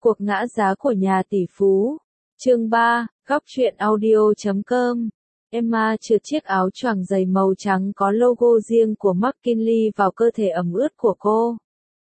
Cuộc ngã giá của nhà tỷ phú. Chương 3, góc truyện audio.com. Emma trượt chiếc áo choàng dày màu trắng có logo riêng của McKinley vào cơ thể ẩm ướt của cô.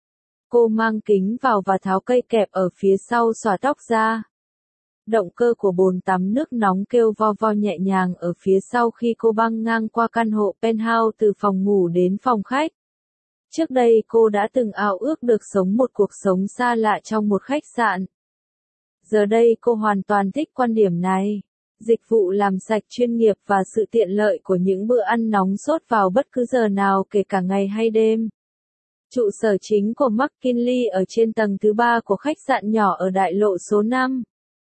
Cô mang kính vào và tháo cây kẹp ở phía sau xõa tóc ra. Động cơ của bồn tắm nước nóng kêu vo vo nhẹ nhàng ở phía sau khi cô băng ngang qua căn hộ penthouse từ phòng ngủ đến phòng khách. Trước đây cô đã từng ao ước được sống một cuộc sống xa lạ trong một khách sạn. Giờ đây cô hoàn toàn thích quan điểm này. Dịch vụ làm sạch chuyên nghiệp và sự tiện lợi của những bữa ăn nóng sốt vào bất cứ giờ nào kể cả ngày hay đêm. Trụ sở chính của McKinley ở trên tầng thứ 3 của khách sạn nhỏ ở đại lộ số 5.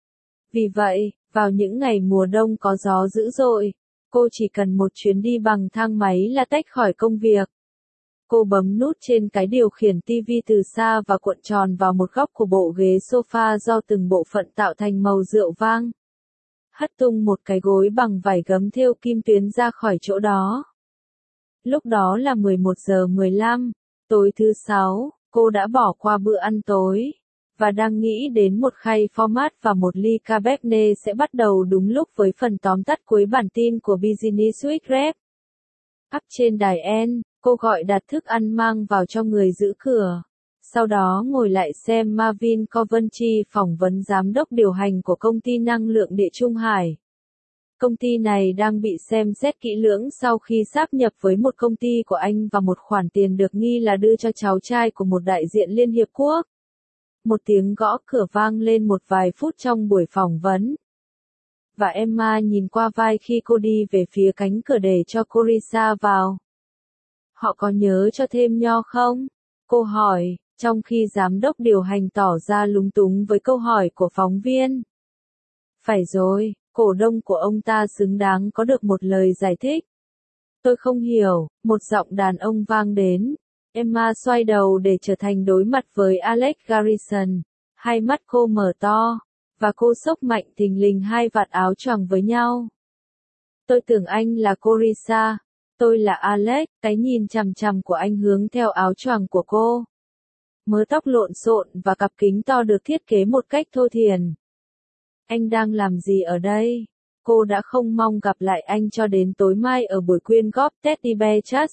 Vì vậy, vào những ngày mùa đông có gió dữ dội, cô chỉ cần một chuyến đi bằng thang máy là tách khỏi công việc. Cô bấm nút trên cái điều khiển TV từ xa và cuộn tròn vào một góc của bộ ghế sofa do từng bộ phận tạo thành màu rượu vang. Hất tung một cái gối bằng vải gấm thêu kim tuyến ra khỏi chỗ đó. Lúc đó là 11 giờ 15, tối thứ 6, cô đã bỏ qua bữa ăn tối, và đang nghĩ đến một khay format và một ly Cabernet sẽ bắt đầu đúng lúc với phần tóm tắt cuối bản tin của Business Week Rep. Up trên đài N, cô gọi đặt thức ăn mang vào cho người giữ cửa. Sau đó ngồi lại xem Marvin Coventry phỏng vấn giám đốc điều hành của công ty năng lượng địa Trung Hải. Công ty này đang bị xem xét kỹ lưỡng sau khi sáp nhập với một công ty của anh và một khoản tiền được nghi là đưa cho cháu trai của một đại diện Liên Hiệp Quốc. Một tiếng gõ cửa vang lên một vài phút trong buổi phỏng vấn. Và Emma nhìn qua vai khi cô đi về phía cánh cửa để cho Carissa vào. Họ có nhớ cho thêm nho không? Cô hỏi, trong khi giám đốc điều hành tỏ ra lúng túng với câu hỏi của phóng viên. Phải rồi, cổ đông của ông ta xứng đáng có được một lời giải thích. Tôi không hiểu, một giọng đàn ông vang đến. Emma xoay đầu để trở thành đối mặt với Alex Garrison. Hai mắt cô mở to, và cô xốc mạnh thình lình hai vạt áo choàng với nhau. Tôi tưởng anh là Carissa. Tôi là Alex. Cái nhìn chằm chằm của anh hướng theo áo choàng của cô. Mớ tóc lộn xộn và cặp kính to được thiết kế một cách thô thiển. Anh đang làm gì ở đây? Cô đã không mong gặp lại anh cho đến tối mai ở buổi quyên góp Teddy Bear Trust.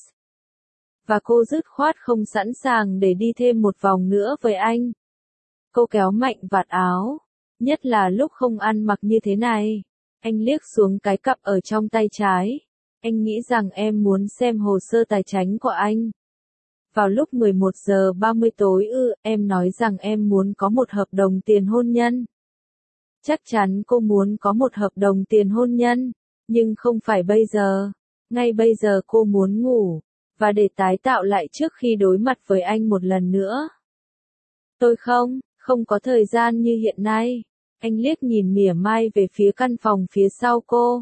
Và cô dứt khoát không sẵn sàng để đi thêm một vòng nữa với anh. Cô kéo mạnh vạt áo, nhất là lúc không ăn mặc như thế này. Anh liếc xuống cái cặp ở trong tay trái. Anh nghĩ rằng em muốn xem hồ sơ tài chính của anh. Vào lúc 11 giờ 30 tối em nói rằng em muốn có một hợp đồng tiền hôn nhân. Chắc chắn cô muốn có một hợp đồng tiền hôn nhân, nhưng không phải bây giờ. Ngay bây giờ cô muốn ngủ, và để tái tạo lại trước khi đối mặt với anh một lần nữa. Tôi không có thời gian như hiện nay. Anh liếc nhìn mỉa mai về phía căn phòng phía sau cô.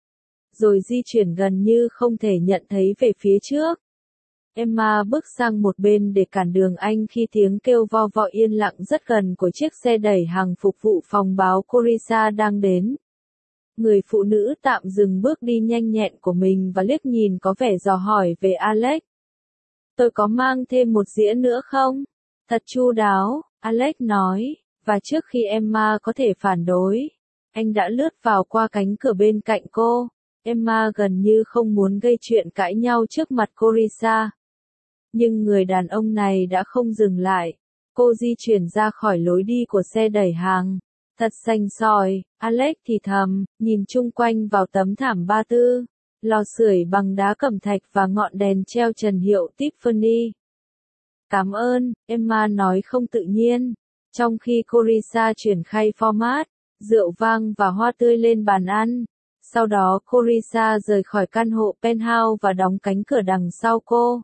Rồi di chuyển gần như không thể nhận thấy về phía trước. Emma bước sang một bên để cản đường anh khi tiếng kêu vo vo yên lặng rất gần của chiếc xe đẩy hàng phục vụ phòng báo Carissa đang đến. Người phụ nữ tạm dừng bước đi nhanh nhẹn của mình và liếc nhìn có vẻ dò hỏi về Alex. Tôi có mang thêm một dĩa nữa không? Thật chu đáo, Alex nói, và trước khi Emma có thể phản đối, anh đã lướt vào qua cánh cửa bên cạnh cô. Emma gần như không muốn gây chuyện cãi nhau trước mặt Carissa. Nhưng người đàn ông này đã không dừng lại. Cô di chuyển ra khỏi lối đi của xe đẩy hàng. Thật xanh xoi, Alex thì thầm, nhìn chung quanh vào tấm thảm ba tư, lò sưởi bằng đá cẩm thạch và ngọn đèn treo trần hiệu Tiffany. Cảm ơn, Emma nói không tự nhiên. Trong khi Carissa chuyển khay format, rượu vang và hoa tươi lên bàn ăn. Sau đó Carissa rời khỏi căn hộ penthouse và đóng cánh cửa đằng sau cô.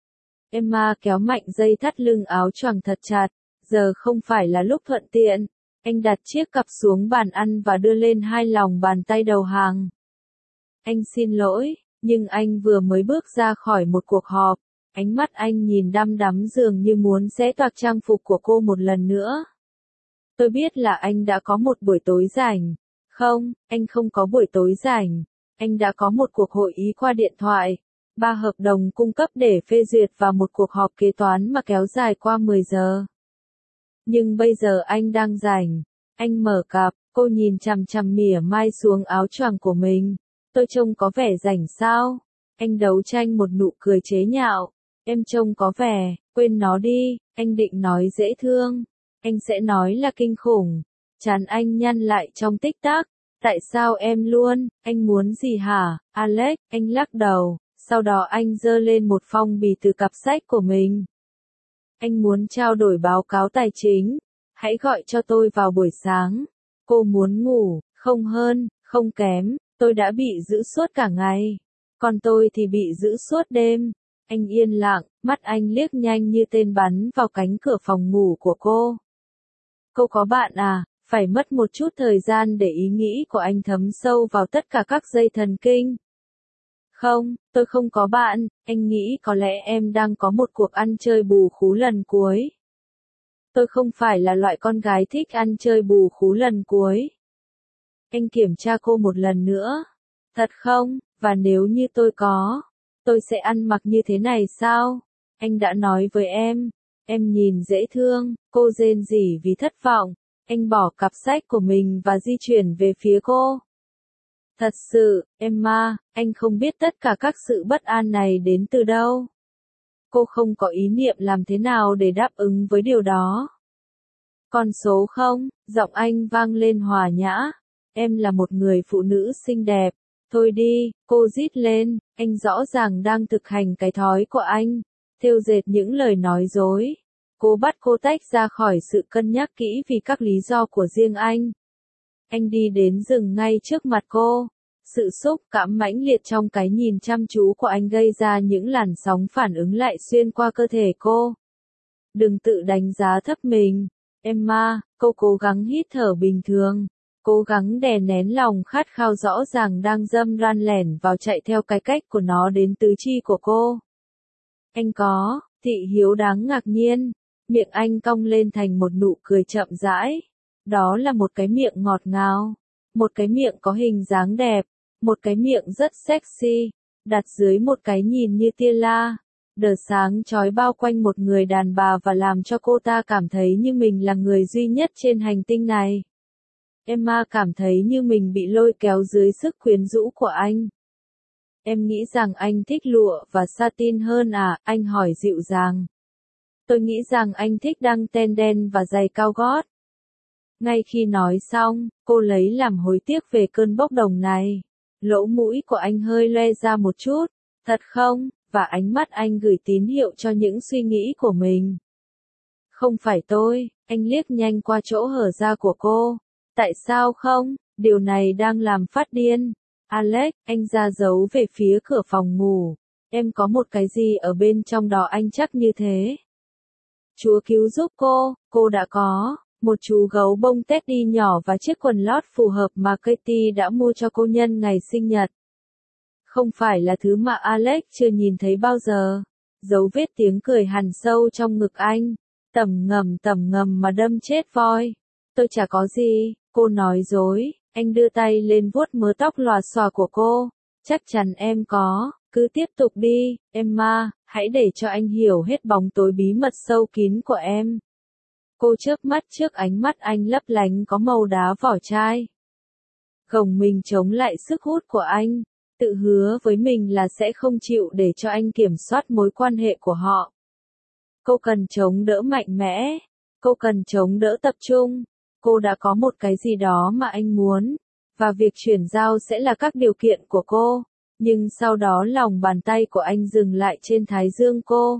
Emma kéo mạnh dây thắt lưng áo choàng thật chặt. Giờ không phải là lúc thuận tiện. Anh đặt chiếc cặp xuống bàn ăn và đưa lên hai lòng bàn tay đầu hàng. Anh xin lỗi, nhưng anh vừa mới bước ra khỏi một cuộc họp. Ánh mắt anh nhìn đăm đắm dường như muốn xé toạc trang phục của cô một lần nữa. Tôi biết là anh đã có một buổi tối rảnh. Không, anh không có buổi tối rảnh. Anh đã có một cuộc hội ý qua điện thoại. 3 hợp đồng cung cấp để phê duyệt và một cuộc họp kế toán mà kéo dài qua 10 giờ. Nhưng bây giờ anh đang rảnh. Anh mở cặp, cô nhìn chằm chằm mỉa mai xuống áo choàng của mình. Tôi trông có vẻ rảnh sao? Anh đấu tranh một nụ cười chế nhạo. Em trông có vẻ, quên nó đi, anh định nói dễ thương. Anh sẽ nói là kinh khủng. Trán anh nhăn lại trong tích tắc. Tại sao em luôn, anh muốn gì hả, Alex? Anh lắc đầu, sau đó anh giơ lên một phong bì từ cặp sách của mình. Anh muốn trao đổi báo cáo tài chính. Hãy gọi cho tôi vào buổi sáng. Cô muốn ngủ, không hơn, không kém, tôi đã bị giữ suốt cả ngày. Còn tôi thì bị giữ suốt đêm. Anh yên lặng, mắt anh liếc nhanh như tên bắn vào cánh cửa phòng ngủ của cô. Cô có bạn à? Phải mất một chút thời gian để ý nghĩ của anh thấm sâu vào tất cả các dây thần kinh. Không, tôi không có bạn, anh nghĩ có lẽ em đang có một cuộc ăn chơi bù khú lần cuối. Tôi không phải là loại con gái thích ăn chơi bù khú lần cuối. Anh kiểm tra cô một lần nữa. Thật không, và nếu như tôi sẽ ăn mặc như thế này sao? Anh đã nói với em nhìn dễ thương, cô rên rỉ vì thất vọng. Anh bỏ cặp sách của mình và di chuyển về phía cô. Thật sự, Emma, anh không biết tất cả các sự bất an này đến từ đâu. Cô không có ý niệm làm thế nào để đáp ứng với điều đó. Con số không, giọng anh vang lên hòa nhã. Em là một người phụ nữ xinh đẹp. Thôi đi, cô rít lên, anh rõ ràng đang thực hành cái thói của anh. Thêu dệt những lời nói dối. Cô bắt cô tách ra khỏi sự cân nhắc kỹ vì các lý do của riêng anh. Anh đi đến dừng ngay trước mặt cô. Sự xúc cảm mãnh liệt trong cái nhìn chăm chú của anh gây ra những làn sóng phản ứng lại xuyên qua cơ thể cô. Đừng tự đánh giá thấp mình. Emma, cô cố gắng hít thở bình thường. Cố gắng đè nén lòng khát khao rõ ràng đang dâm ran lẻn vào chạy theo cái cách của nó đến tứ chi của cô. Anh có, Thị Hiếu đáng ngạc nhiên. Miệng anh cong lên thành một nụ cười chậm rãi. Đó là một cái miệng ngọt ngào. Một cái miệng có hình dáng đẹp. Một cái miệng rất sexy. Đặt dưới một cái nhìn như tia la. Đờ sáng chói bao quanh một người đàn bà và làm cho cô ta cảm thấy như mình là người duy nhất trên hành tinh này. Emma cảm thấy như mình bị lôi kéo dưới sức quyến rũ của anh. Em nghĩ rằng anh thích lụa và satin hơn à? Anh hỏi dịu dàng. Tôi nghĩ rằng anh thích đăng ten đen và giày cao gót. Ngay khi nói xong, cô lấy làm hối tiếc về cơn bốc đồng này. Lỗ mũi của anh hơi loe ra một chút. Thật không? Và ánh mắt anh gửi tín hiệu cho những suy nghĩ của mình. Không phải tôi, anh liếc nhanh qua chỗ hở ra của cô. Tại sao không? Điều này đang làm phát điên. Alex, anh ra dấu về phía cửa phòng ngủ. Em có một cái gì ở bên trong đó anh chắc như thế. Chúa cứu giúp cô đã có một chú gấu bông Teddy nhỏ và chiếc quần lót phù hợp mà Katie đã mua cho cô nhân ngày sinh nhật. Không phải là thứ mà Alex chưa nhìn thấy bao giờ. Dấu vết tiếng cười hằn sâu trong ngực anh. Tầm ngầm mà đâm chết voi. Tôi chả có gì, cô nói dối. Anh đưa tay lên vuốt mớ tóc lòa xòa của cô. Chắc chắn em có, cứ tiếp tục đi, Emma, hãy để cho anh hiểu hết bóng tối bí mật sâu kín của em. Cô chớp mắt trước ánh mắt anh lấp lánh có màu đá vỏ chai. Gồng mình chống lại sức hút của anh, tự hứa với mình là sẽ không chịu để cho anh kiểm soát mối quan hệ của họ. Cô cần chống đỡ mạnh mẽ, cô cần chống đỡ tập trung. Cô đã có một cái gì đó mà anh muốn, và việc chuyển giao sẽ là các điều kiện của cô. Nhưng sau đó lòng bàn tay của anh dừng lại trên thái dương cô.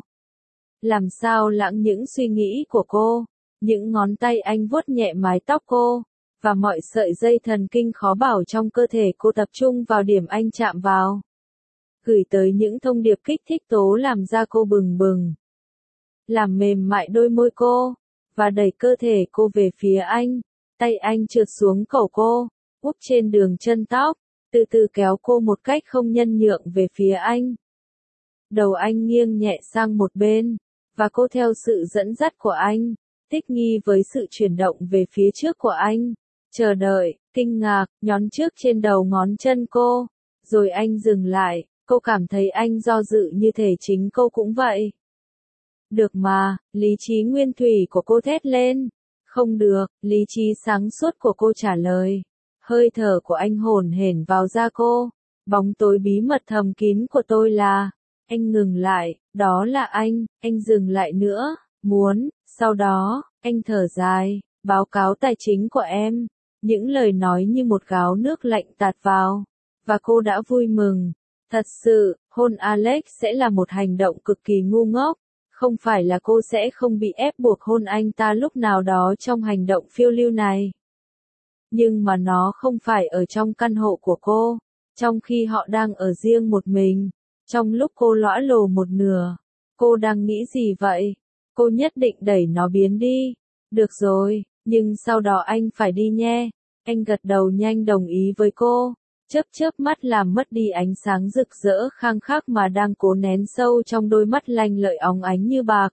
Làm sao lãng những suy nghĩ của cô, những ngón tay anh vuốt nhẹ mái tóc cô, và mọi sợi dây thần kinh khó bảo trong cơ thể cô tập trung vào điểm anh chạm vào. Gửi tới những thông điệp kích thích tố làm da cô bừng bừng. Làm mềm mại đôi môi cô, và đẩy cơ thể cô về phía anh. Tay anh trượt xuống cổ cô, úp trên đường chân tóc, từ từ kéo cô một cách không nhân nhượng về phía anh. Đầu anh nghiêng nhẹ sang một bên, và cô theo sự dẫn dắt của anh, thích nghi với sự chuyển động về phía trước của anh. Chờ đợi, kinh ngạc, nhón trước trên đầu ngón chân cô. Rồi anh dừng lại, cô cảm thấy anh do dự như thể chính cô cũng vậy. Được mà, lý trí nguyên thủy của cô thét lên. Không được, lý trí sáng suốt của cô trả lời. Hơi thở của anh hổn hển vào da cô. Bóng tối bí mật thầm kín của tôi là. Anh ngừng lại, đó là anh dừng lại nữa, muốn, sau đó, anh thở dài, báo cáo tài chính của em. Những lời nói như một gáo nước lạnh tạt vào. Và cô đã vui mừng. Thật sự, hôn Alex sẽ là một hành động cực kỳ ngu ngốc. Không phải là cô sẽ không bị ép buộc hôn anh ta lúc nào đó trong hành động phiêu lưu này. Nhưng mà nó không phải ở trong căn hộ của cô, trong khi họ đang ở riêng một mình. Trong lúc cô lõa lồ một nửa, cô đang nghĩ gì vậy? Cô nhất định đẩy nó biến đi. Được rồi, nhưng sau đó anh phải đi nhé. Anh gật đầu nhanh đồng ý với cô. Chớp mắt làm mất đi ánh sáng rực rỡ khang khắc mà đang cố nén sâu trong đôi mắt lanh lợi óng ánh như bạc.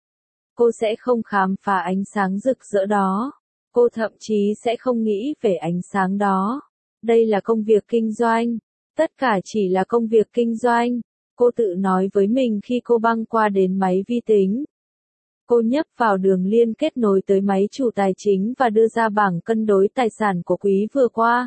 Cô sẽ không khám phá ánh sáng rực rỡ đó. Cô thậm chí sẽ không nghĩ về ánh sáng đó. Đây là công việc kinh doanh. Tất cả chỉ là công việc kinh doanh. Cô tự nói với mình khi cô băng qua đến máy vi tính. Cô nhấp vào đường liên kết nối tới máy chủ tài chính và đưa ra bảng cân đối tài sản của quý vừa qua.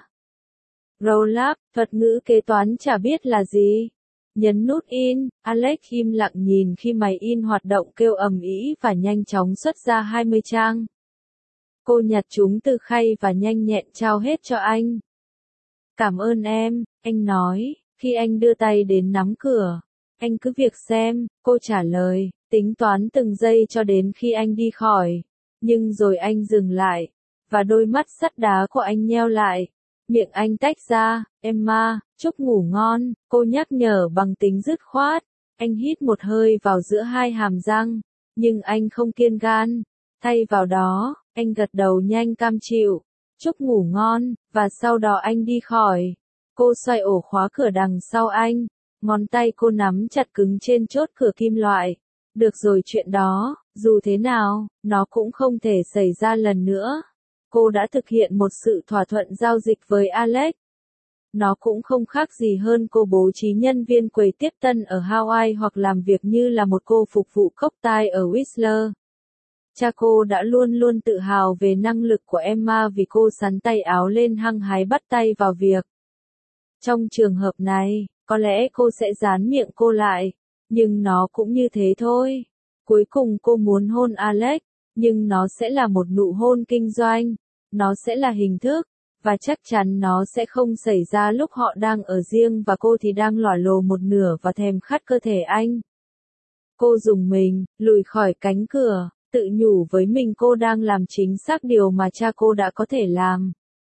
Roll-up, thuật ngữ kế toán chả biết là gì. Nhấn nút in, Alex im lặng nhìn khi máy in hoạt động kêu ầm ĩ và nhanh chóng xuất ra 20 trang. Cô nhặt chúng từ khay và nhanh nhẹn trao hết cho anh. Cảm ơn em, anh nói, khi anh đưa tay đến nắm cửa. Anh cứ việc xem, cô trả lời, tính toán từng giây cho đến khi anh đi khỏi. Nhưng rồi anh dừng lại, và đôi mắt sắt đá của anh nheo lại. Miệng anh tách ra, Emma, chúc ngủ ngon, cô nhắc nhở bằng tính dứt khoát. Anh hít một hơi vào giữa hai hàm răng, nhưng anh không kiên gan. Thay vào đó, anh gật đầu nhanh cam chịu. Chúc ngủ ngon, và sau đó anh đi khỏi. Cô xoay ổ khóa cửa đằng sau anh. Ngón tay cô nắm chặt cứng trên chốt cửa kim loại. Được rồi, chuyện đó, dù thế nào, nó cũng không thể xảy ra lần nữa. Cô đã thực hiện một sự thỏa thuận giao dịch với Alex. Nó cũng không khác gì hơn cô bố trí nhân viên quầy tiếp tân ở Hawaii hoặc làm việc như là một cô phục vụ cốc tai ở Whistler. Cha cô đã luôn luôn tự hào về năng lực của Emma vì cô xắn tay áo lên hăng hái bắt tay vào việc. Trong trường hợp này, có lẽ cô sẽ dán miệng cô lại, nhưng nó cũng như thế thôi. Cuối cùng cô muốn hôn Alex, nhưng nó sẽ là một nụ hôn kinh doanh, nó sẽ là hình thức, và chắc chắn nó sẽ không xảy ra lúc họ đang ở riêng và cô thì đang lỏa lồ một nửa và thèm khát cơ thể anh. Cô rùng mình, lùi khỏi cánh cửa, tự nhủ với mình cô đang làm chính xác điều mà cha cô đã có thể làm.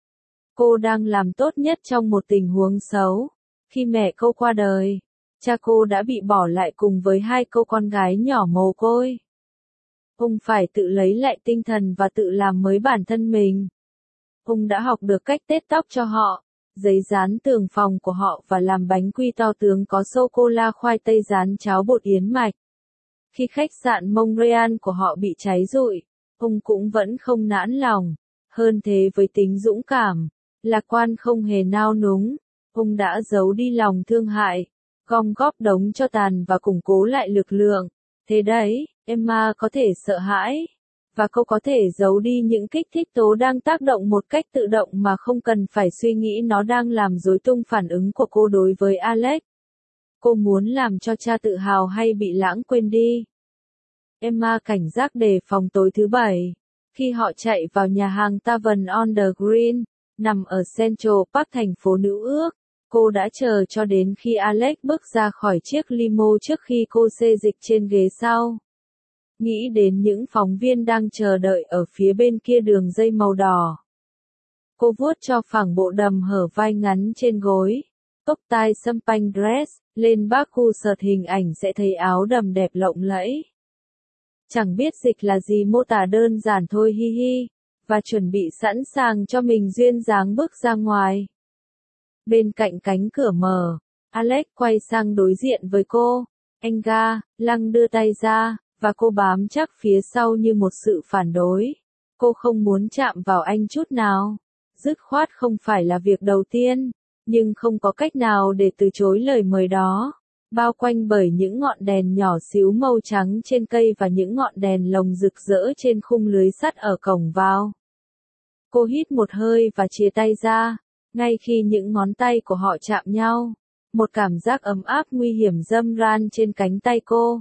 Cô đang làm tốt nhất trong một tình huống xấu. Khi mẹ cô qua đời, cha cô đã bị bỏ lại cùng với hai cô con gái nhỏ mồ côi. Ông phải tự lấy lại tinh thần và tự làm mới bản thân mình. Ông đã học được cách tết tóc cho họ, giấy dán tường phòng của họ và làm bánh quy to tướng có sô-cô-la khoai tây rán cháo bột yến mạch. Khi khách sạn Montreal của họ bị cháy rụi, ông cũng vẫn không nản lòng. Hơn thế, với tính dũng cảm, lạc quan không hề nao núng, ông đã giấu đi lòng thương hại, gom góp đống tro tàn và củng cố lại lực lượng. Thế đấy, Emma có thể sợ hãi, và cô có thể giấu đi những kích thích tố đang tác động một cách tự động mà không cần phải suy nghĩ nó đang làm rối tung phản ứng của cô đối với Alex. Cô muốn làm cho cha tự hào hay bị lãng quên đi? Emma cảnh giác đề phòng tối thứ Bảy. Khi họ chạy vào nhà hàng Tavern on the Green, nằm ở Central Park thành phố Nữ Ước, cô đã chờ cho đến khi Alex bước ra khỏi chiếc limo trước khi cô xê dịch trên ghế sau. Nghĩ đến những phóng viên đang chờ đợi ở phía bên kia đường dây màu đỏ. Cô vuốt cho phẳng bộ đầm hở vai ngắn trên gối. Tóc tai xăm panh dress, lên bác khu sợt hình ảnh sẽ thấy áo đầm đẹp lộng lẫy. Chẳng biết dịch là gì, mô tả đơn giản thôi hi hi. Và chuẩn bị sẵn sàng cho mình duyên dáng bước ra ngoài. Bên cạnh cánh cửa mở, Alex quay sang đối diện với cô. Anh ga, lăng đưa tay ra, và cô bám chắc phía sau như một sự phản đối. Cô không muốn chạm vào anh chút nào. Dứt khoát không phải là việc đầu tiên, nhưng không có cách nào để từ chối lời mời đó. bao quanh bởi những ngọn đèn nhỏ xíu màu trắng trên cây và những ngọn đèn lồng rực rỡ trên khung lưới sắt ở cổng vào. Cô hít một hơi và chia tay ra, ngay khi những ngón tay của họ chạm nhau, một cảm giác ấm áp nguy hiểm râm ran trên cánh tay cô.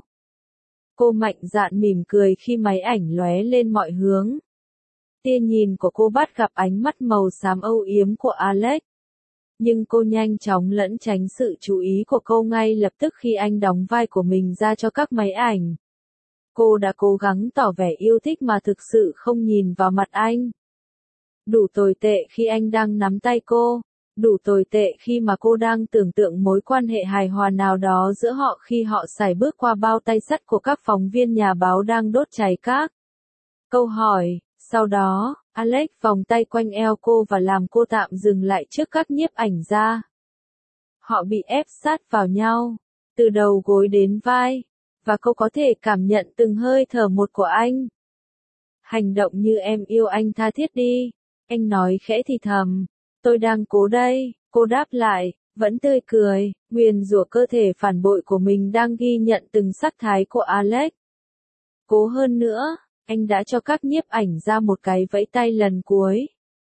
Cô mạnh dạn mỉm cười khi máy ảnh lóe lên mọi hướng. Tia nhìn của cô bắt gặp ánh mắt màu xám âu yếm của Alex. Nhưng cô nhanh chóng lẩn tránh sự chú ý của cô ngay lập tức khi anh đóng vai của mình ra cho các máy ảnh. Cô đã cố gắng tỏ vẻ yêu thích mà thực sự không nhìn vào mặt anh. Đủ tồi tệ khi anh đang nắm tay cô, đủ tồi tệ khi mà cô đang tưởng tượng mối quan hệ hài hòa nào đó giữa họ khi họ sải bước qua bao tay sắt của các phóng viên nhà báo đang đốt cháy các câu hỏi. Sau đó, Alex vòng tay quanh eo cô và làm cô tạm dừng lại trước các nhiếp ảnh gia. Họ bị ép sát vào nhau, từ đầu gối đến vai, và cô có thể cảm nhận từng hơi thở một của anh. Hành động như em yêu anh tha thiết đi, anh nói khẽ thì thầm. Tôi đang cố đây, cô đáp lại, vẫn tươi cười, nguyền rủa cơ thể phản bội của mình đang ghi nhận từng sắc thái của Alex. Cố hơn nữa, anh đã cho các nhiếp ảnh ra một cái vẫy tay lần cuối.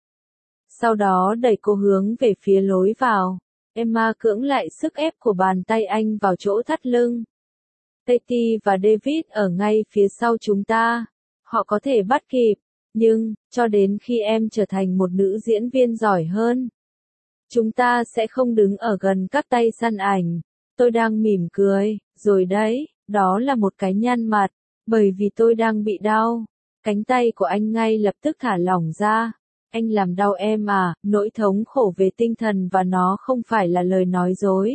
Sau đó đẩy cô hướng về phía lối vào. Emma cưỡng lại sức ép của bàn tay anh vào chỗ thắt lưng. Katie và David ở ngay phía sau chúng ta. Họ có thể bắt kịp, nhưng, cho đến khi em trở thành một nữ diễn viên giỏi hơn, chúng ta sẽ không đứng ở gần các tay săn ảnh. Tôi đang mỉm cười, rồi đấy, đó là một cái nhăn mặt, bởi vì tôi đang bị đau. Cánh tay của anh ngay lập tức thả lỏng ra. Anh làm đau em à, nỗi thống khổ về tinh thần và nó không phải là lời nói dối.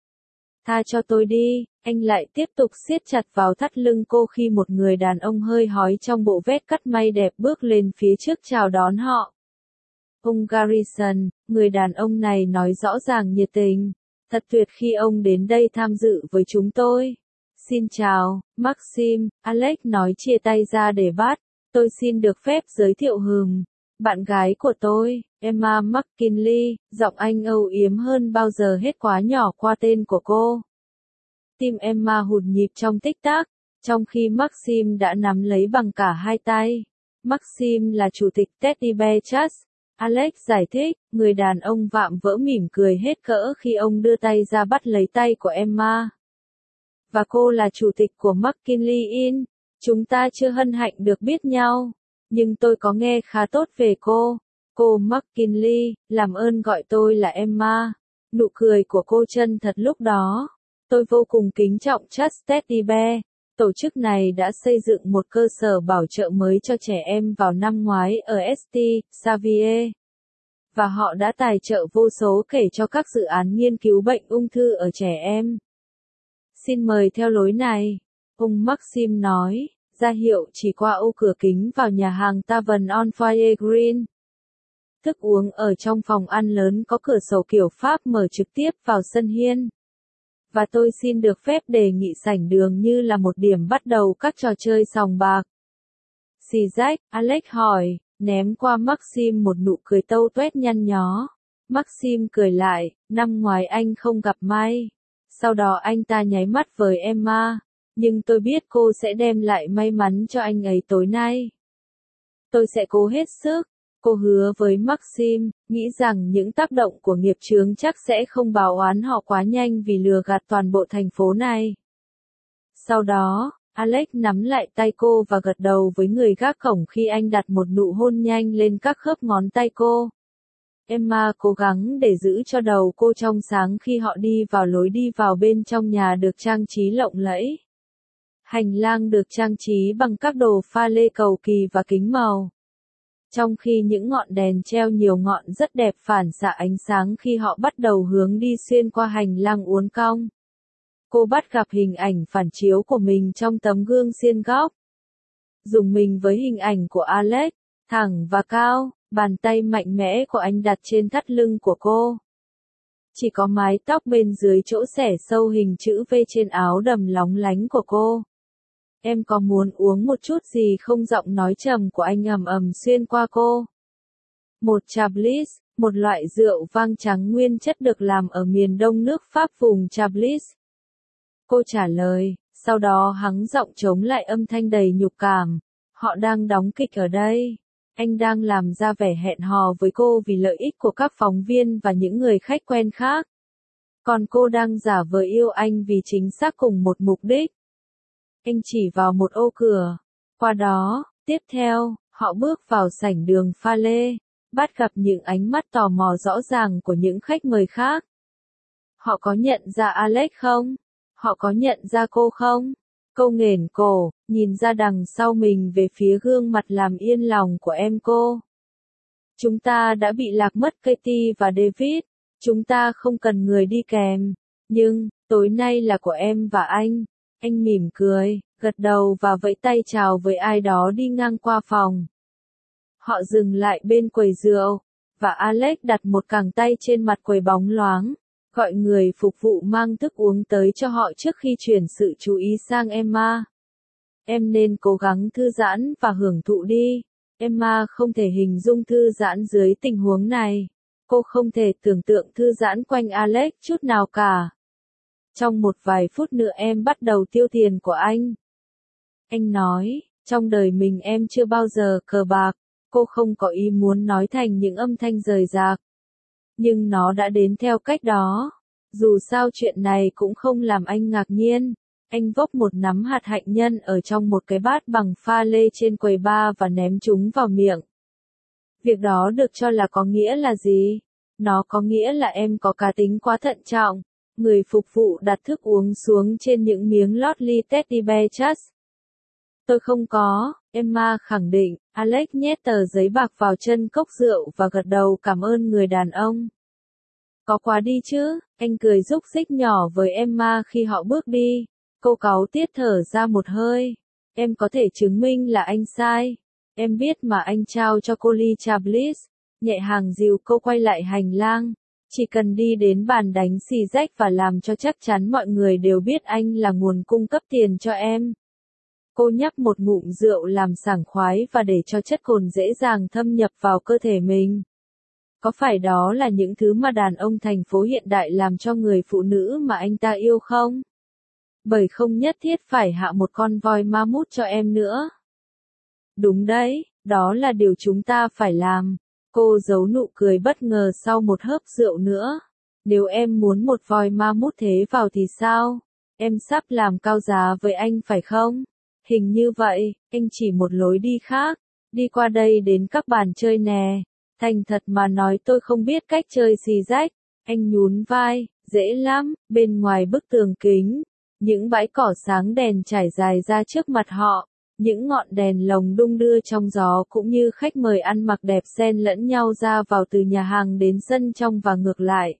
Tha cho tôi đi, anh lại tiếp tục siết chặt vào thắt lưng cô khi một người đàn ông hơi hói trong bộ vest cắt may đẹp bước lên phía trước chào đón họ. Ông Garrison, người đàn ông này nói rõ ràng nhiệt tình. Thật tuyệt khi ông đến đây tham dự với chúng tôi. Xin chào, Maxim, Alex nói chia tay ra để bắt. Tôi xin được phép giới thiệu bạn gái của tôi, Emma McKinley, giọng anh âu yếm hơn bao giờ hết quá nhỏ qua tên của cô. Tim Emma hụt nhịp trong tích tắc, trong khi Maxim đã nắm lấy bằng cả hai tay. Maxim là chủ tịch Teddy Bear Trust. Alex giải thích, người đàn ông vạm vỡ mỉm cười hết cỡ khi ông đưa tay ra bắt lấy tay của Emma. Và cô là chủ tịch của McKinley Inn. Chúng ta chưa hân hạnh được biết nhau, nhưng tôi có nghe khá tốt về cô. Cô McKinley, làm ơn gọi tôi là Emma. Nụ cười của cô chân thật lúc đó. Tôi vô cùng kính trọng Trust Teddy Bear. Tổ chức này đã xây dựng một cơ sở bảo trợ mới cho trẻ em vào năm ngoái ở St. Xavier. Và họ đã tài trợ vô số kể cho các dự án nghiên cứu bệnh ung thư ở trẻ em. Xin mời theo lối này, ông Maxim nói, ra hiệu chỉ qua ô cửa kính vào nhà hàng Tavern on Fire Green. Thức uống ở trong phòng ăn lớn có cửa sổ kiểu Pháp mở trực tiếp vào sân hiên. Và tôi xin được phép đề nghị sảnh đường như là một điểm bắt đầu các trò chơi sòng bạc. Xì rách, Alex hỏi, ném qua Maxim một nụ cười tâu tuét nhăn nhó. Maxim cười lại, năm ngoái anh không gặp may. Sau đó anh ta nháy mắt với Emma. Nhưng tôi biết cô sẽ đem lại may mắn cho anh ấy tối nay. Tôi sẽ cố hết sức. Cô hứa với Maxim, nghĩ rằng những tác động của nghiệp chướng chắc sẽ không báo oán họ quá nhanh vì lừa gạt toàn bộ thành phố này. Sau đó, Alex nắm lại tay cô và gật đầu với người gác cổng khi anh đặt một nụ hôn nhanh lên các khớp ngón tay cô. Emma cố gắng để giữ cho đầu cô trong sáng khi họ đi vào lối đi vào bên trong nhà được trang trí lộng lẫy. Hành lang được trang trí bằng các đồ pha lê cầu kỳ và kính màu. Trong khi những ngọn đèn treo nhiều ngọn rất đẹp phản xạ ánh sáng khi họ bắt đầu hướng đi xuyên qua hành lang uốn cong. Cô bắt gặp hình ảnh phản chiếu của mình trong tấm gương xiên góc. Dùng mình với hình ảnh của Alex, thẳng và cao, bàn tay mạnh mẽ của anh đặt trên thắt lưng của cô. Chỉ có mái tóc bên dưới chỗ xẻ sâu hình chữ V trên áo đầm lóng lánh của cô. Em có muốn uống một chút gì không? Giọng nói trầm của anh ầm ầm xuyên qua cô. Một Chablis, một loại rượu vang trắng nguyên chất được làm ở miền đông nước Pháp vùng Chablis. Cô trả lời, sau đó hắng giọng chống lại âm thanh đầy nhục cảm. Họ đang đóng kịch ở đây. Anh đang làm ra vẻ hẹn hò với cô vì lợi ích của các phóng viên và những người khách quen khác. Còn cô đang giả vờ yêu anh vì chính xác cùng một mục đích. Anh chỉ vào một ô cửa. Qua đó, tiếp theo, họ bước vào sảnh đường pha lê, bắt gặp những ánh mắt tò mò rõ ràng của những khách mời khác. Họ có nhận ra Alex không? Họ có nhận ra cô không? Cô nghển cổ, nhìn ra đằng sau mình về phía gương mặt làm yên lòng của em cô. Chúng ta đã bị lạc mất Katie và David. Chúng ta không cần người đi kèm. Nhưng, tối nay là của em và anh. Anh mỉm cười, gật đầu và vẫy tay chào với ai đó đi ngang qua phòng. Họ dừng lại bên quầy rượu, và Alex đặt một cẳng tay trên mặt quầy bóng loáng, gọi người phục vụ mang thức uống tới cho họ trước khi chuyển sự chú ý sang Emma. Em nên cố gắng thư giãn và hưởng thụ đi. Emma không thể hình dung thư giãn dưới tình huống này. Cô không thể tưởng tượng thư giãn quanh Alex chút nào cả. Trong một vài phút nữa em bắt đầu tiêu tiền của anh. Anh nói, trong đời mình em chưa bao giờ cờ bạc. Cô không có ý muốn nói thành những âm thanh rời rạc. Nhưng nó đã đến theo cách đó. Dù sao chuyện này cũng không làm anh ngạc nhiên. Anh vốc một nắm hạt hạnh nhân ở trong một cái bát bằng pha lê trên quầy bar và ném chúng vào miệng. Việc đó được cho là có nghĩa là gì? Nó có nghĩa là em có cá tính quá thận trọng. Người phục vụ đặt thức uống xuống trên những miếng lót ly Teddy Bear Chas. Tôi không có, Emma khẳng định. Alex nhét tờ giấy bạc vào chân cốc rượu và gật đầu cảm ơn người đàn ông. Có quá đi chứ, anh cười rúc rích nhỏ với Emma khi họ bước đi. Cô cáu tiết thở ra một hơi. Em có thể chứng minh là anh sai. Em biết mà anh trao cho cô ly Chablis. Nhẹ hàng dìu cô quay lại hành lang. Chỉ cần đi đến bàn đánh xì rách và làm cho chắc chắn mọi người đều biết anh là nguồn cung cấp tiền cho em. Cô nhấp một ngụm rượu làm sảng khoái và để cho chất cồn dễ dàng thâm nhập vào cơ thể mình. Có phải đó là những thứ mà đàn ông thành phố hiện đại làm cho người phụ nữ mà anh ta yêu không? Bởi không nhất thiết phải hạ một con voi ma mút cho em nữa. Đúng đấy, đó là điều chúng ta phải làm. Cô giấu nụ cười bất ngờ sau một hớp rượu nữa. Nếu em muốn một voi ma mút thế vào thì sao? Em sắp làm cao giá với anh phải không? Hình như vậy, anh chỉ một lối đi khác. Đi qua đây đến các bàn chơi nè. Thành thật mà nói tôi không biết cách chơi xì rách. Anh nhún vai, dễ lắm, bên ngoài bức tường kính. Những bãi cỏ sáng đèn trải dài ra trước mặt họ. Những ngọn đèn lồng đung đưa trong gió cũng như khách mời ăn mặc đẹp xen lẫn nhau ra vào từ nhà hàng đến sân trong và ngược lại.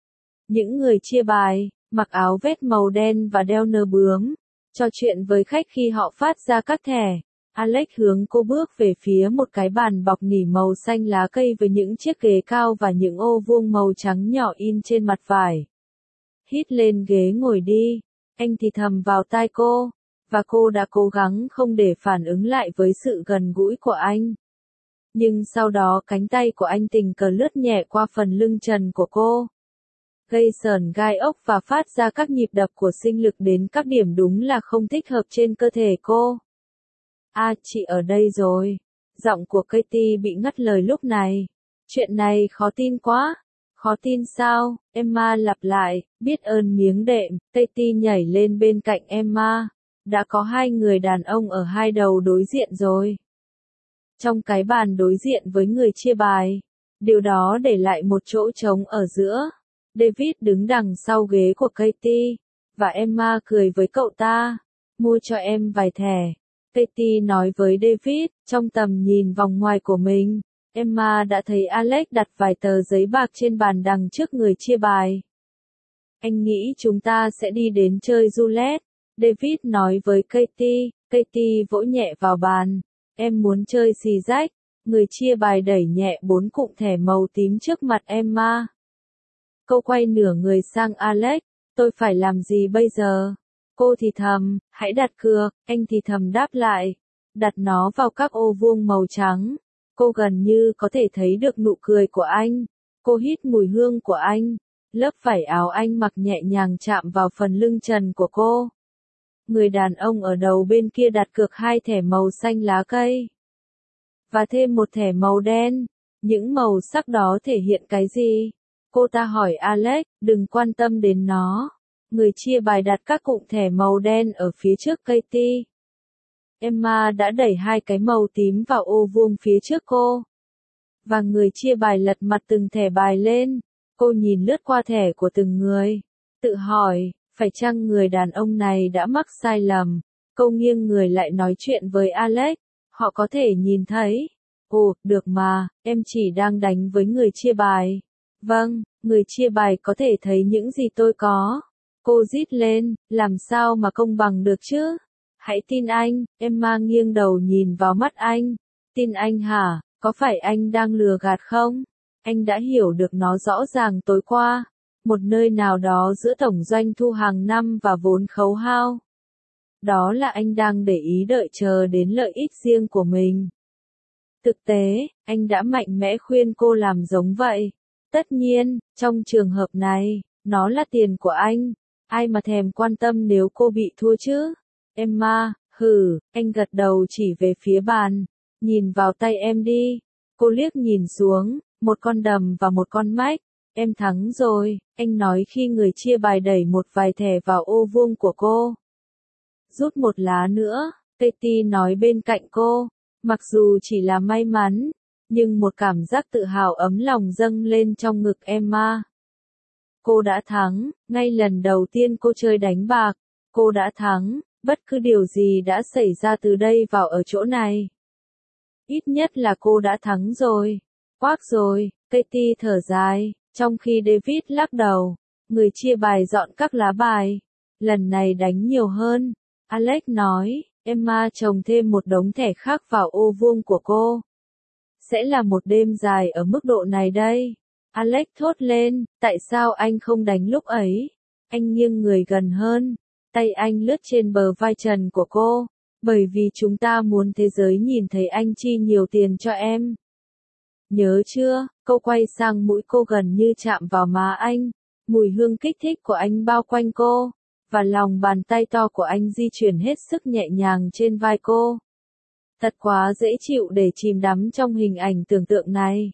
Những người chia bài, mặc áo vest màu đen và đeo nơ bướm, trò chuyện với khách khi họ phát ra các thẻ. Alex hướng cô bước về phía một cái bàn bọc nỉ màu xanh lá cây với những chiếc ghế cao và những ô vuông màu trắng nhỏ in trên mặt vải. Hít lên ghế ngồi đi, anh thì thầm vào tai cô. Và cô đã cố gắng không để phản ứng lại với sự gần gũi của anh. Nhưng sau đó cánh tay của anh tình cờ lướt nhẹ qua phần lưng trần của cô. Gây sờn gai ốc và phát ra các nhịp đập của sinh lực đến các điểm đúng là không thích hợp trên cơ thể cô. À, chị ở đây rồi. Giọng của Katie bị ngắt lời lúc này. Chuyện này khó tin quá. Khó tin sao? Emma lặp lại, biết ơn miếng đệm. Katie nhảy lên bên cạnh Emma. Đã có hai người đàn ông ở hai đầu đối diện rồi. Trong cái bàn đối diện với người chia bài, điều đó để lại một chỗ trống ở giữa. David đứng đằng sau ghế của Katie, và Emma cười với cậu ta. Mua cho em vài thẻ. Katie nói với David, trong tầm nhìn vòng ngoài của mình. Emma đã thấy Alex đặt vài tờ giấy bạc trên bàn đằng trước người chia bài. Anh nghĩ chúng ta sẽ đi đến chơi roulette. David nói với Katie. Katie vỗ nhẹ vào bàn. Em muốn chơi xì rách. Người chia bài đẩy nhẹ 4 cụm thẻ màu tím trước mặt Emma. Cô quay nửa người sang Alex. Tôi phải làm gì bây giờ? Cô thì thầm, hãy đặt cược. Anh thì thầm đáp lại. Đặt nó vào các ô vuông màu trắng. Cô gần như có thể thấy được nụ cười của anh. Cô hít mùi hương của anh. Lớp vải áo anh mặc nhẹ nhàng chạm vào phần lưng trần của cô. Người đàn ông ở đầu bên kia đặt cược 2 thẻ màu xanh lá cây. Và thêm một thẻ màu đen. Những màu sắc đó thể hiện cái gì? Cô ta hỏi Alex, đừng quan tâm đến nó. Người chia bài đặt các cụm thẻ màu đen ở phía trước Katie. Emma đã đẩy 2 cái màu tím vào ô vuông phía trước cô. Và người chia bài lật mặt từng thẻ bài lên. Cô nhìn lướt qua thẻ của từng người. Tự hỏi, phải chăng người đàn ông này đã mắc sai lầm? Cô nghiêng người lại nói chuyện với Alex. Họ có thể nhìn thấy. Ồ, được mà, em chỉ đang đánh với người chia bài. Vâng, người chia bài có thể thấy những gì tôi có. Cô rít lên, làm sao mà công bằng được chứ? Hãy tin anh, Emma nghiêng đầu nhìn vào mắt anh. Tin anh hả? Có phải anh đang lừa gạt không? Anh đã hiểu được nó rõ ràng tối qua. Một nơi nào đó giữa tổng doanh thu hàng năm và vốn khấu hao. Đó là anh đang để ý đợi chờ đến lợi ích riêng của mình. Thực tế, anh đã mạnh mẽ khuyên cô làm giống vậy. Tất nhiên, trong trường hợp này, nó là tiền của anh. Ai mà thèm quan tâm nếu cô bị thua chứ? Emma, anh gật đầu chỉ về phía bàn. Nhìn vào tay em đi. Cô liếc nhìn xuống, một con đầm và một con mách. Em thắng rồi, anh nói khi người chia bài đẩy một vài thẻ vào ô vuông của cô. Rút một lá nữa, Katie nói bên cạnh cô. Mặc dù chỉ là may mắn, nhưng một cảm giác tự hào ấm lòng dâng lên trong ngực Emma. Cô đã thắng, ngay lần đầu tiên cô chơi đánh bạc. Cô đã thắng, bất cứ điều gì đã xảy ra từ đây vào ở chỗ này. Ít nhất là cô đã thắng rồi. Quác rồi, Katie thở dài, trong khi David lắc đầu. Người chia bài dọn các lá bài. Lần này đánh nhiều hơn. Alex nói, Emma chồng thêm một đống thẻ khác vào ô vuông của cô. Sẽ là một đêm dài ở mức độ này đây. Alex thốt lên, tại sao anh không đánh lúc ấy? Anh nghiêng người gần hơn. Tay anh lướt trên bờ vai trần của cô. Bởi vì chúng ta muốn thế giới nhìn thấy anh chi nhiều tiền cho em. Nhớ chưa? Cô quay sang mũi cô gần như chạm vào má anh. Mùi hương kích thích của anh bao quanh cô. Và lòng bàn tay to của anh di chuyển hết sức nhẹ nhàng trên vai cô. Thật quá dễ chịu để chìm đắm trong hình ảnh tưởng tượng này.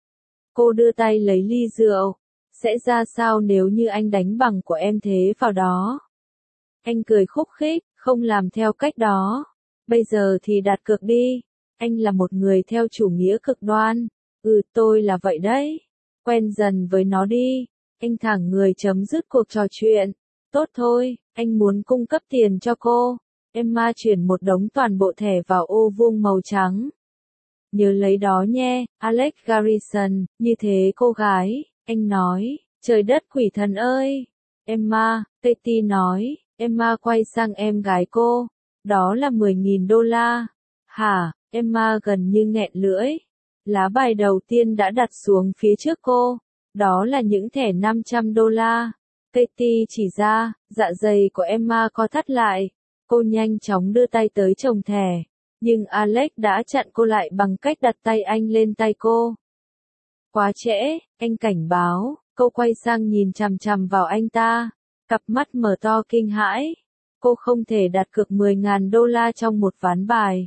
Cô đưa tay lấy ly rượu. Sẽ ra sao nếu như anh đánh bằng của em thế vào đó? Anh cười khúc khích, không làm theo cách đó. Bây giờ thì đặt cược đi. Anh là một người theo chủ nghĩa cực đoan. Tôi là vậy đấy. Quen dần với nó đi. Anh thẳng người chấm dứt cuộc trò chuyện. Tốt thôi, anh muốn cung cấp tiền cho cô. Emma chuyển một đống toàn bộ thẻ vào ô vuông màu trắng. Nhớ lấy đó nhé, Alex Garrison, như thế cô gái, anh nói, trời đất quỷ thần ơi. Emma, Katie nói, Emma quay sang em gái cô, đó là 10.000 đô la. Hả, Emma gần như nghẹn lưỡi. Lá bài đầu tiên đã đặt xuống phía trước cô, đó là những thẻ 500 đô la. Katie chỉ ra, dạ dày của Emma co thắt lại. Cô nhanh chóng đưa tay tới chồng thẻ. Nhưng Alex đã chặn cô lại bằng cách đặt tay anh lên tay cô. Quá trễ, anh cảnh báo. Cô quay sang nhìn chằm chằm vào anh ta. Cặp mắt mở to kinh hãi. Cô không thể đặt cược 10.000 đô la trong một ván bài.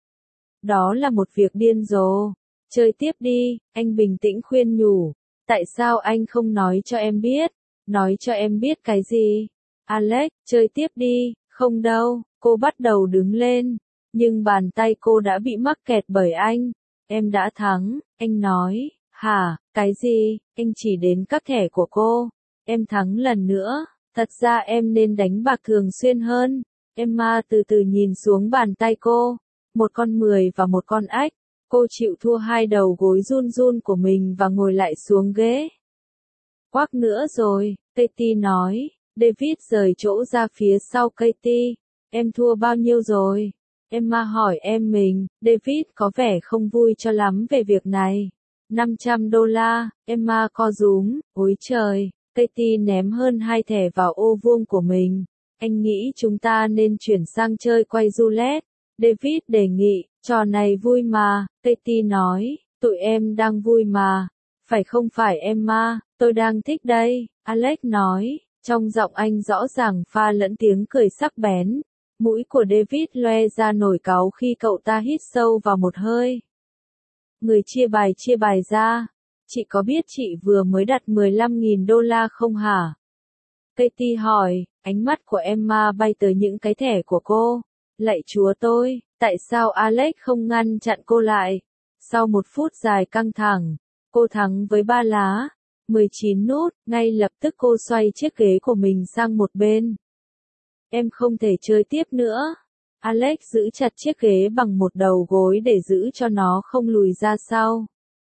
Đó là một việc điên rồ. Chơi tiếp đi, anh bình tĩnh khuyên nhủ. Tại sao anh không nói cho em biết? Nói cho em biết cái gì? Alex, chơi tiếp đi. Không đâu, cô bắt đầu đứng lên. Nhưng bàn tay cô đã bị mắc kẹt bởi anh. Em đã thắng, anh nói. Hả, cái gì? Anh chỉ đến các thẻ của cô. Em thắng lần nữa. Thật ra em nên đánh bạc thường xuyên hơn. Emma từ từ nhìn xuống bàn tay cô. Một con 10 và một con ách. Cô chịu thua hai đầu gối run run của mình và ngồi lại xuống ghế. Quắc nữa rồi, Katie nói. David rời chỗ ra phía sau Katie. Em thua bao nhiêu rồi? Emma hỏi em mình. David có vẻ không vui cho lắm về việc này. 500 đô la, Emma co rúm. Ôi trời, Katie ném hơn 2 thẻ vào ô vuông của mình. Anh nghĩ chúng ta nên chuyển sang chơi quay roulette. David đề nghị, trò này vui mà. Katie nói, tụi em đang vui mà. Phải không phải Emma? Tôi đang thích đây, Alex nói, trong giọng anh rõ ràng pha lẫn tiếng cười sắc bén. Mũi của David loe ra nổi cáu khi cậu ta hít sâu vào một hơi. Người chia bài ra. Chị có biết chị vừa mới đặt $15.000 không hả? Katie hỏi, ánh mắt của Emma bay tới những cái thẻ của cô. Lạy chúa tôi, tại sao Alex không ngăn chặn cô lại? Sau một phút dài căng thẳng, cô thắng với 3 lá. 19 nút, ngay lập tức cô xoay chiếc ghế của mình sang một bên. Em không thể chơi tiếp nữa. Alex giữ chặt chiếc ghế bằng một đầu gối để giữ cho nó không lùi ra sau.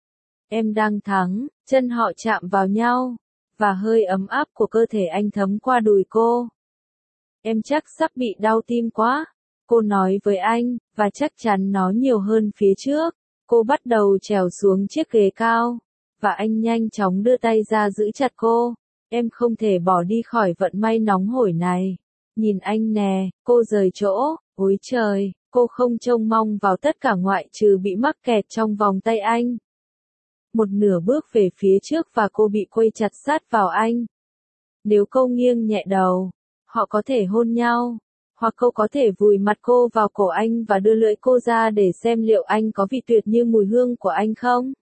Em đang thắng, chân họ chạm vào nhau, và hơi ấm áp của cơ thể anh thấm qua đùi cô. Em chắc sắp bị đau tim quá, cô nói với anh, và chắc chắn nó nhiều hơn phía trước. Cô bắt đầu trèo xuống chiếc ghế cao, và anh nhanh chóng đưa tay ra giữ chặt cô. Em không thể bỏ đi khỏi vận may nóng hổi này. Nhìn anh nè, cô rời chỗ, ôi trời, cô không trông mong vào tất cả ngoại trừ bị mắc kẹt trong vòng tay anh. Một nửa bước về phía trước và cô bị quây chặt sát vào anh. Nếu cô nghiêng nhẹ đầu, họ có thể hôn nhau, hoặc cô có thể vùi mặt cô vào cổ anh và đưa lưỡi cô ra để xem liệu anh có vị tuyệt như mùi hương của anh không.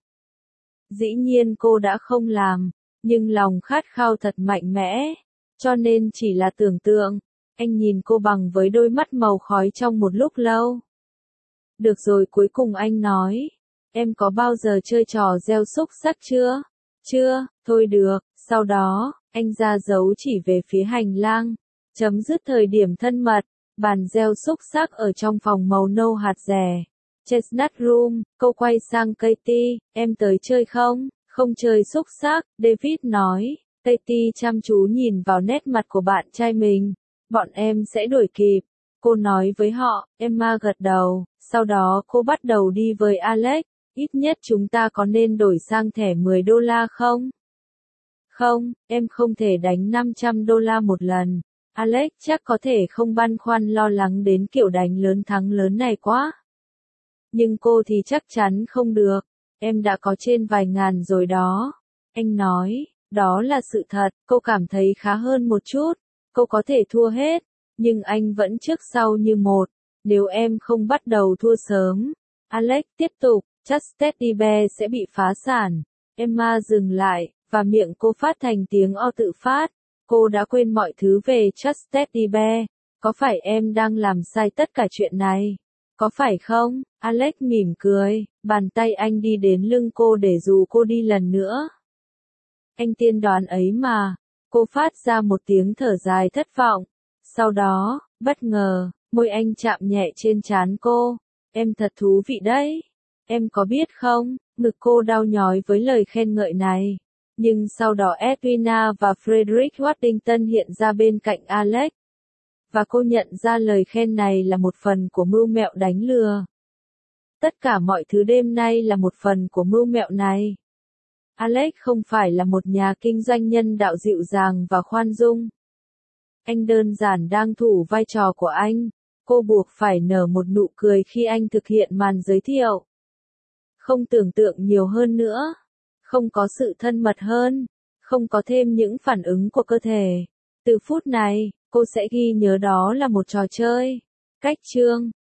Dĩ nhiên cô đã không làm, nhưng lòng khát khao thật mạnh mẽ, cho nên chỉ là tưởng tượng. Anh nhìn cô bằng với đôi mắt màu khói trong một lúc lâu. Được rồi, cuối cùng anh nói. Em có bao giờ chơi trò gieo xúc xắc chưa? Chưa, thôi được. Sau đó, anh ra dấu chỉ về phía hành lang. Chấm dứt thời điểm thân mật. Bàn gieo xúc xắc ở trong phòng màu nâu hạt rẻ. Chestnut Room, cô quay sang Katie. Em tới chơi không? Không chơi xúc xắc, David nói. Katie chăm chú nhìn vào nét mặt của bạn trai mình. Bọn em sẽ đuổi kịp. Cô nói với họ. Emma gật đầu. Sau đó cô bắt đầu đi với Alex. Ít nhất chúng ta có nên đổi sang thẻ $10 không? Không, em không thể đánh $500 một lần. Alex chắc có thể không băn khoăn lo lắng đến kiểu đánh lớn thắng lớn này quá. Nhưng cô thì chắc chắn không được. Em đã có trên vài ngàn rồi đó. Anh nói, đó là sự thật. Cô cảm thấy khá hơn một chút. Cô có thể thua hết. Nhưng anh vẫn trước sau như một. Nếu em không bắt đầu thua sớm. Alex tiếp tục. Just Teddy Bear sẽ bị phá sản. Emma dừng lại, và miệng cô phát thành tiếng o tự phát. Cô đã quên mọi thứ về Just Teddy Bear. Có phải em đang làm sai tất cả chuyện này? Có phải không? Alex mỉm cười, bàn tay anh đi đến lưng cô để dụ cô đi lần nữa. Anh tiên đoán ấy mà. Cô phát ra một tiếng thở dài thất vọng. Sau đó, bất ngờ, môi anh chạm nhẹ trên trán cô. Em thật thú vị đấy. Em có biết không, ngực cô đau nhói với lời khen ngợi này. Nhưng sau đó Edwina và Frederick Waddington hiện ra bên cạnh Alex. Và cô nhận ra lời khen này là một phần của mưu mẹo đánh lừa. Tất cả mọi thứ đêm nay là một phần của mưu mẹo này. Alex không phải là một nhà kinh doanh nhân đạo dịu dàng và khoan dung. Anh đơn giản đang thủ vai trò của anh. Cô buộc phải nở một nụ cười khi anh thực hiện màn giới thiệu. Không tưởng tượng nhiều hơn nữa. Không có sự thân mật hơn. Không có thêm những phản ứng của cơ thể. Từ phút này, cô sẽ ghi nhớ đó là một trò chơi. Cách chương